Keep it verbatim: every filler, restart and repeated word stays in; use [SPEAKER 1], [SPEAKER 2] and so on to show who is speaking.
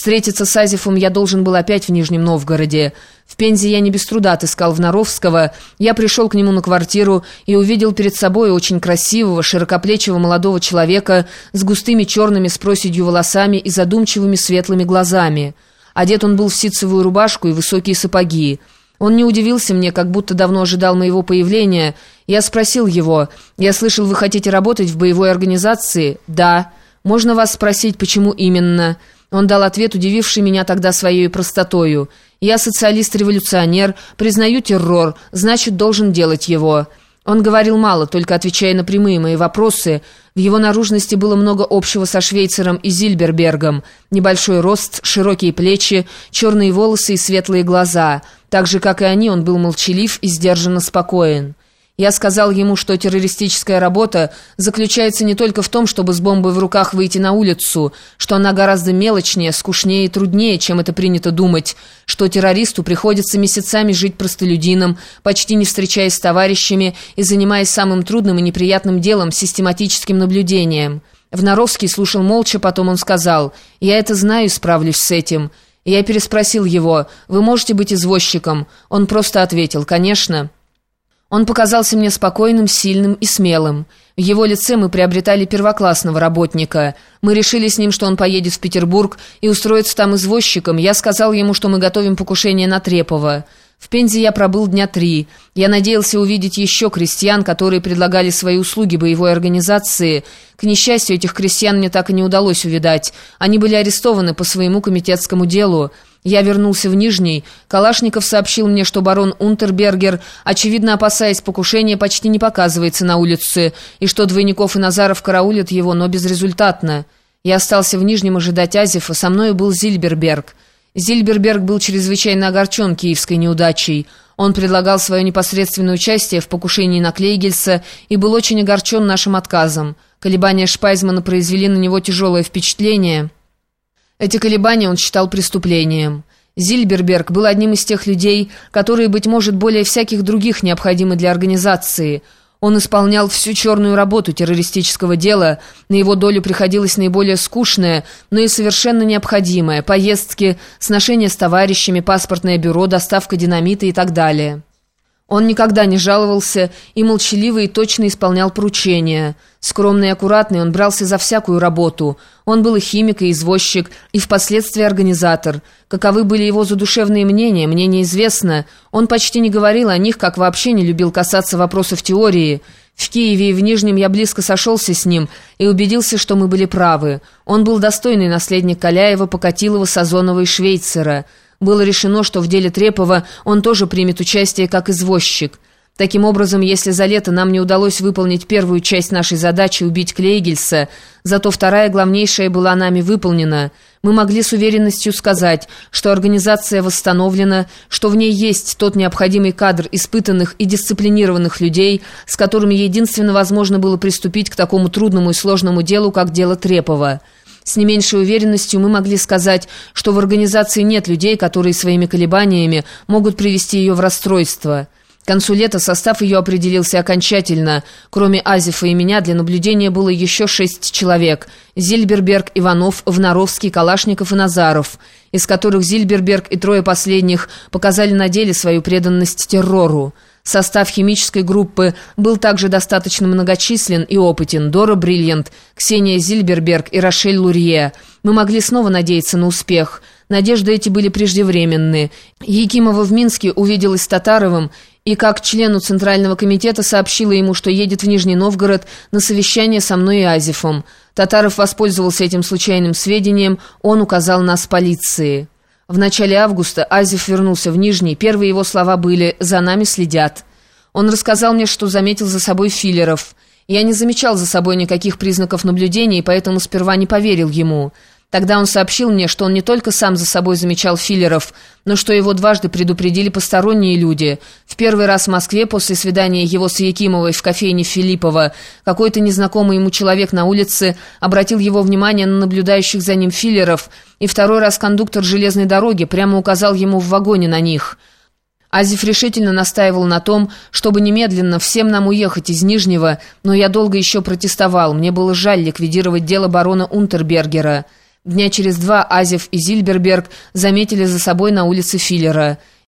[SPEAKER 1] Встретиться с Азифом я должен был опять в Нижнем Новгороде. В Пензе я не без труда отыскал Внаровского. Я пришел к нему на квартиру и увидел перед собой очень красивого, широкоплечего молодого человека с густыми черными с проседью волосами и задумчивыми светлыми глазами. Одет он был в ситцевую рубашку и высокие сапоги. Он не удивился мне, как будто давно ожидал моего появления. Я спросил его: «Я слышал, вы хотите работать в боевой организации?» «Да». «Можно вас спросить, почему именно?» Он дал ответ, удививший меня тогда своей простотою. «Я социалист-революционер, признаю террор, значит, должен делать его». Он говорил мало, только отвечая на прямые мои вопросы. В его наружности было много общего со Швейцером и Зильбербергом. Небольшой рост, широкие плечи, черные волосы и светлые глаза. Так же, как и они, он был молчалив и сдержанно спокоен. Я сказал ему, что террористическая работа заключается не только в том, чтобы с бомбой в руках выйти на улицу, что она гораздо мелочнее, скучнее и труднее, чем это принято думать, что террористу приходится месяцами жить простолюдином, почти не встречаясь с товарищами и занимаясь самым трудным и неприятным делом, систематическим наблюдением. Внаровский слушал молча, потом он сказал: «Я это знаю и справлюсь с этим». Я переспросил его: «Вы можете быть извозчиком?» Он просто ответил: «Конечно». Он показался мне спокойным, сильным и смелым. В его лице мы приобретали первоклассного работника. Мы решили с ним, что он поедет в Петербург и устроится там извозчиком. Я сказал ему, что мы готовим покушение на Трепова. В Пензе я пробыл дня три. Я надеялся увидеть еще крестьян, которые предлагали свои услуги боевой организации. К несчастью, этих крестьян мне так и не удалось увидать. Они были арестованы по своему комитетскому делу. Я вернулся в Нижний. Калашников сообщил мне, что барон Унтербергер, очевидно опасаясь покушения, почти не показывается на улице, и что Двойников и Назаров караулят его, но безрезультатно. Я остался в Нижнем ожидать Азифа, со мною был Зильберберг. Зильберберг был чрезвычайно огорчен киевской неудачей. Он предлагал свое непосредственное участие в покушении на Клейгельса и был очень огорчен нашим отказом. Колебания Шпайзмана произвели на него тяжелое впечатление. Эти колебания он считал преступлением. Зильберберг был одним из тех людей, которые, быть может, более всяких других необходимы для организации. Он исполнял всю черную работу террористического дела, на его долю приходилось наиболее скучное, но и совершенно необходимое: поездки, сношения с товарищами, паспортное бюро, доставка динамита и так далее. Он никогда не жаловался и молчаливо и точно исполнял поручения. Скромный и аккуратный, он брался за всякую работу. Он был и химик, и извозчик, и впоследствии организатор. Каковы были его задушевные мнения, мне неизвестно. Он почти не говорил о них, как вообще не любил касаться вопросов теории. В Киеве и в Нижнем я близко сошелся с ним и убедился, что мы были правы. Он был достойный наследник Каляева, Покатилова, Сазонова и Швейцера. Было решено, что в деле Трепова он тоже примет участие как извозчик. Таким образом, если за лето нам не удалось выполнить первую часть нашей задачи убить Клейгельса, зато вторая, главнейшая, была нами выполнена. Мы могли с уверенностью сказать, что организация восстановлена, что в ней есть тот необходимый кадр испытанных и дисциплинированных людей, с которыми единственно возможно было приступить к такому трудному и сложному делу, как дело Трепова. С не меньшей уверенностью мы могли сказать, что в организации нет людей, которые своими колебаниями могут привести ее в расстройство. К концу лета состав ее определился окончательно. Кроме Азифа и меня для наблюдения было еще шесть человек: Зильберберг, Иванов, Внаровский, Калашников и Назаров, из которых Зильберберг и трое последних показали на деле свою преданность террору. Состав химической группы был также достаточно многочислен и опытен: Дора Бриллиант, Ксения Зильберберг и Рошель Лурье. Мы могли снова надеяться на успех. Надежды эти были преждевременны. Якимова в Минске увиделась с Татаровым и как члену Центрального комитета сообщила ему, что едет в Нижний Новгород на совещание со мной и Азифом. Татаров воспользовался этим случайным сведением, он указал нас полиции. В начале августа Азиф вернулся в Нижний, первые его слова были: «За нами следят». Он рассказал мне, что заметил за собой филлеров. Я не замечал за собой никаких признаков наблюдения, и поэтому сперва не поверил ему. Тогда он сообщил мне, что он не только сам за собой замечал филлеров, но что его дважды предупредили посторонние люди. В первый раз в Москве после свидания его с Якимовой в кофейне Филиппова какой-то незнакомый ему человек на улице обратил его внимание на наблюдающих за ним филлеров, и второй раз кондуктор железной дороги прямо указал ему в вагоне на них. Азиф решительно настаивал на том, чтобы немедленно всем нам уехать из Нижнего, но я долго еще протестовал, мне было жаль ликвидировать дело барона Унтербергера. Дня через два Азев и Зильберберг заметили за собой на улице Филлера.